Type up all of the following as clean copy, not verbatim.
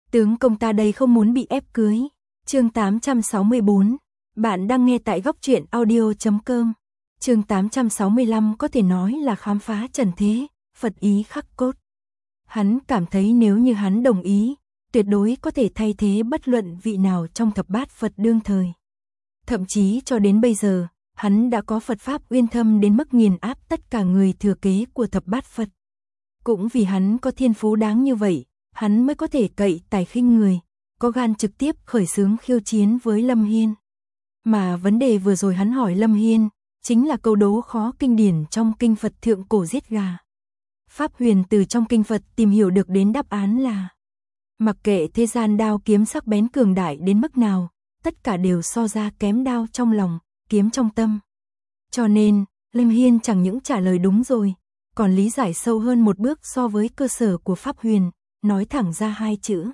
Tướng công ta đây không muốn bị ép cưới. Chương 864. Bạn đang nghe tại góc truyện audio.com. Chương 865 có thể nói là khám phá trần thế, Phật ý khắc cốt. Hắn cảm thấy nếu như hắn đồng ý, tuyệt đối có thể thay thế bất luận vị nào trong thập bát Phật đương thời. Thậm chí cho đến bây giờ, hắn đã có Phật Pháp uyên thâm đến mức nghiền áp tất cả người thừa kế của thập bát Phật. Cũng vì hắn có thiên phú đáng như vậy, hắn mới có thể cậy tài khinh người, có gan trực tiếp khởi xướng khiêu chiến với Lâm Hiên. Mà vấn đề vừa rồi hắn hỏi Lâm Hiên, chính là câu đố khó kinh điển trong kinh Phật thượng cổ giết gà. Pháp Huyền từ trong kinh Phật tìm hiểu được đến đáp án là mặc kệ thế gian đao kiếm sắc bén cường đại đến mức nào, tất cả đều so ra kém đao trong lòng, kiếm trong tâm. Cho nên, Lâm Hiên chẳng những trả lời đúng rồi, còn lý giải sâu hơn một bước so với cơ sở của Pháp Huyền, nói thẳng ra hai chữ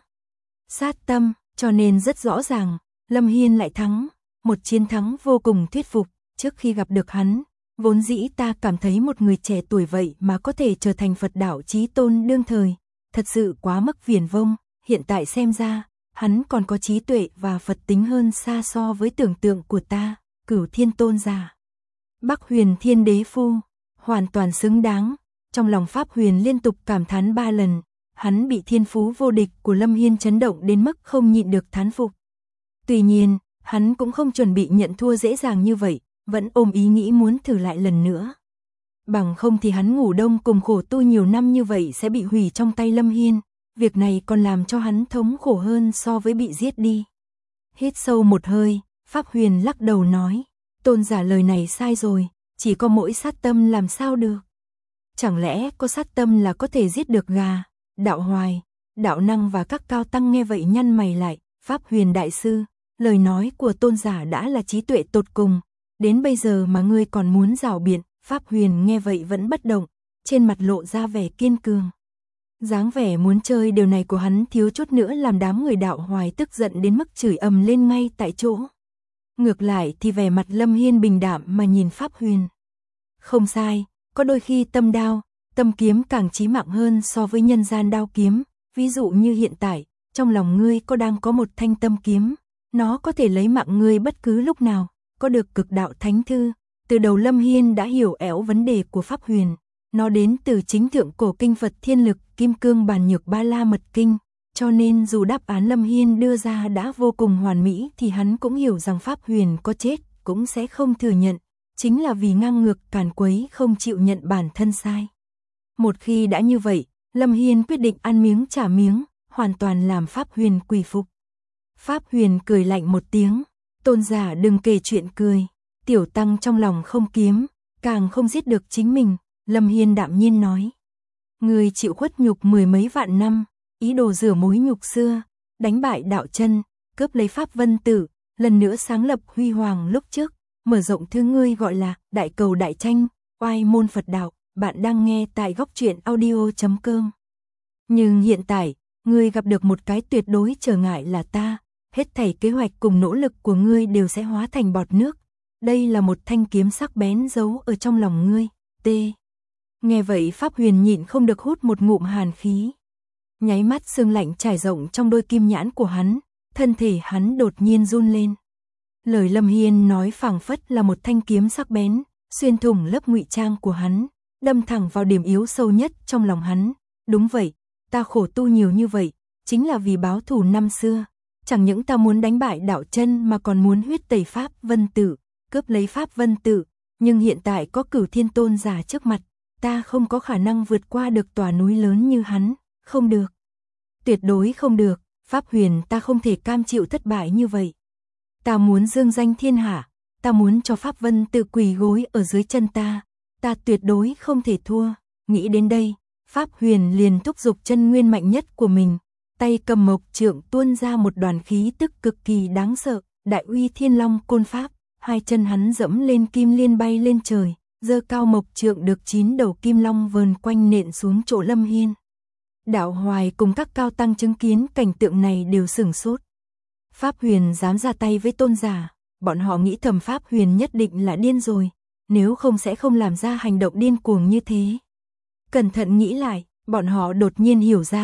sát tâm, cho nên rất rõ ràng, Lâm Hiên lại thắng, một chiến thắng vô cùng thuyết phục. Trước khi gặp được hắn, vốn dĩ ta cảm thấy một người trẻ tuổi vậy mà có thể trở thành Phật đạo chí tôn đương thời, thật sự quá mức viển vông, hiện tại xem ra, hắn còn có trí tuệ và Phật tính hơn xa so với tưởng tượng của ta, Cửu Thiên Tôn giả. Bắc Huyền Thiên Đế Phu, hoàn toàn xứng đáng, trong lòng Pháp Huyền liên tục cảm thán 3 lần, hắn bị thiên phú vô địch của Lâm Hiên chấn động đến mức không nhịn được thán phục. Tuy nhiên, hắn cũng không chuẩn bị nhận thua dễ dàng như vậy, vẫn ôm ý nghĩ muốn thử lại lần nữa. Bằng không thì hắn ngủ đông cùng khổ tu nhiều năm như vậy sẽ bị hủy trong tay Lâm Hiên, việc này còn làm cho hắn thống khổ hơn so với bị giết đi. Hít sâu một hơi, Pháp Huyền lắc đầu nói, tôn giả lời này sai rồi, chỉ có mỗi sát tâm làm sao được. Chẳng lẽ có sát tâm là có thể giết được gà? Đạo Hoài, Đạo Năng và các cao tăng nghe vậy nhăn mày lại, Pháp Huyền đại sư, lời nói của tôn giả đã là trí tuệ tột cùng, đến bây giờ mà ngươi còn muốn rảo biện. Pháp Huyền nghe vậy vẫn bất động, trên mặt lộ ra vẻ kiên cường. Dáng vẻ muốn chơi điều này của hắn thiếu chút nữa làm đám người Đạo Hoài tức giận đến mức chửi ầm lên ngay tại chỗ. Ngược lại thì vẻ mặt Lâm Hiên bình đạm mà nhìn Pháp Huyền. Không sai, có đôi khi tâm đao, tâm kiếm càng chí mạng hơn so với nhân gian đao kiếm, ví dụ như hiện tại, trong lòng ngươi đang có một thanh tâm kiếm, nó có thể lấy mạng ngươi bất cứ lúc nào, có được cực đạo thánh thư. Từ đầu Lâm Hiên đã hiểu ẻo vấn đề của Pháp Huyền, nó đến từ chính thượng cổ kinh Phật Thiên Lực Kim Cương Bàn Nhược Ba La Mật Kinh, cho nên dù đáp án Lâm Hiên đưa ra đã vô cùng hoàn mỹ thì hắn cũng hiểu rằng Pháp Huyền có chết cũng sẽ không thừa nhận, chính là vì ngang ngược càn quấy không chịu nhận bản thân sai. Một khi đã như vậy, Lâm Hiên quyết định ăn miếng trả miếng, hoàn toàn làm Pháp Huyền quỳ phục. Pháp Huyền cười lạnh một tiếng, tôn giả đừng kể chuyện cười, tiểu tăng trong lòng không kiếm, càng không giết được chính mình. Lâm Hiên đạm nhiên nói, người chịu khuất nhục 10 mấy vạn năm, ý đồ rửa mối nhục xưa, đánh bại đạo chân, cướp lấy Pháp Vân Tử, lần nữa sáng lập huy hoàng lúc trước, mở rộng thứ ngươi gọi là đại cầu đại tranh, oai môn Phật đạo. Bạn đang nghe tại góc truyện audio.com. Nhưng hiện tại, ngươi gặp được một cái tuyệt đối trở ngại là ta, hết thảy kế hoạch cùng nỗ lực của ngươi đều sẽ hóa thành bọt nước. Đây là một thanh kiếm sắc bén giấu ở trong lòng ngươi. T. Nghe vậy Pháp Huyền nhịn không được hút một ngụm hàn khí. Nháy mắt sương lạnh trải rộng trong đôi kim nhãn của hắn, thân thể hắn đột nhiên run lên. Lời Lâm Hiên nói phảng phất là một thanh kiếm sắc bén, xuyên thủng lớp ngụy trang của hắn, đâm thẳng vào điểm yếu sâu nhất trong lòng hắn. Đúng vậy, ta khổ tu nhiều như vậy, chính là vì báo thù năm xưa. Chẳng những ta muốn đánh bại đạo chân mà còn muốn huyết tẩy Pháp Vân Tử, cướp lấy Pháp Vân Tử. Nhưng hiện tại có Cửu Thiên Tôn giả trước mặt, ta không có khả năng vượt qua được tòa núi lớn như hắn, không được. Tuyệt đối không được, Pháp Huyền ta không thể cam chịu thất bại như vậy. Ta muốn dương danh thiên hạ, ta muốn cho Pháp Vân Tử quỳ gối ở dưới chân ta tuyệt đối không thể thua. Nghĩ đến đây, Pháp Huyền liền thúc giục chân nguyên mạnh nhất của mình, tay cầm mộc trượng tuôn ra một đoàn khí tức cực kỳ đáng sợ, đại uy thiên long côn pháp, hai chân hắn dẫm lên kim liên bay lên trời, giơ cao mộc trượng được 9 đầu kim long vờn quanh nện xuống chỗ Lâm Hiên. Đạo Hoài cùng các cao tăng chứng kiến cảnh tượng này đều sửng sốt. Pháp Huyền dám ra tay với tôn giả, bọn họ nghĩ thầm Pháp Huyền nhất định là điên rồi, nếu không sẽ không làm ra hành động điên cuồng như thế. Cẩn thận nghĩ lại, bọn họ đột nhiên hiểu ra,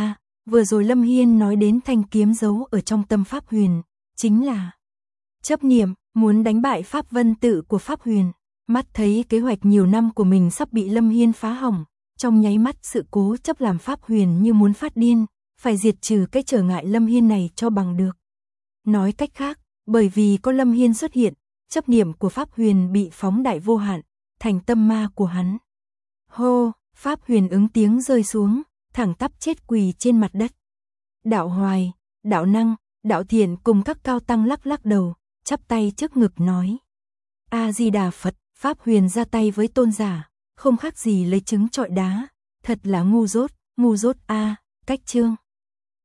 Vừa rồi Lâm Hiên nói đến thanh kiếm giấu ở trong tâm Pháp Huyền, chính là chấp niệm, muốn đánh bại Pháp Vân tự của Pháp Huyền. Mắt thấy kế hoạch nhiều năm của mình sắp bị Lâm Hiên phá hỏng, trong nháy mắt sự cố chấp làm Pháp Huyền như muốn phát điên, phải diệt trừ cái trở ngại Lâm Hiên này cho bằng được. Nói cách khác, bởi vì có Lâm Hiên xuất hiện, chấp niệm của Pháp Huyền bị phóng đại vô hạn, thành tâm ma của hắn. Hô, Pháp Huyền ứng tiếng rơi xuống, thẳng tắp chết quỳ trên mặt đất. Đạo Hoài, Đạo Năng, Đạo Thiện cùng các cao tăng lắc lắc đầu, chắp tay trước ngực nói: A-di-đà Phật. Pháp Huyền ra tay với tôn giả, không khác gì lấy trứng trọi đá, thật là ngu dốt a. Cách chương